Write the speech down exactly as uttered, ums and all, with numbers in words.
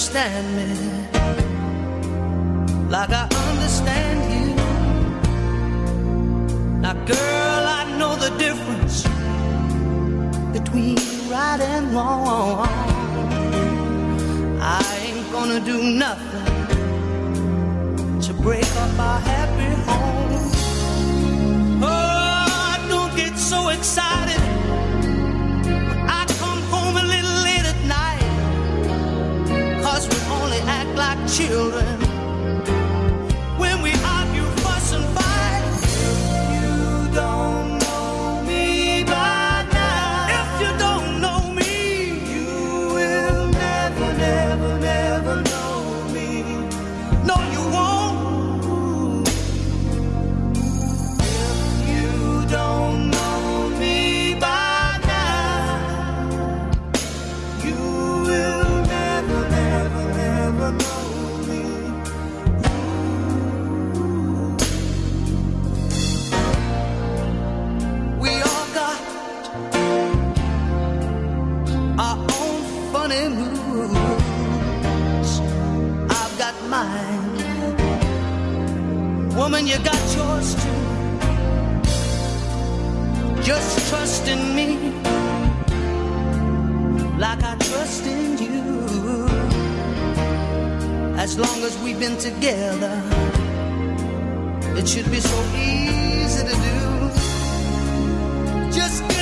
understand me like I understand you. Now, girl, I know the difference between right and wrong. I ain't gonna do nothing to break up our happy home. Oh, don't get so excited when I come home a little late at night, 'cause we only act like children when we argue, fuss and fight. You don't know me by now. If you don't know me, you will never, never, never know me. No, you won't. If you don't know me by now, you will never, never, never know me. We all got our own funny moods. I've got mine. Woman, you got yours too. Just trust in me like I trust in you. As long as we've been together, it should be so easy to do. Just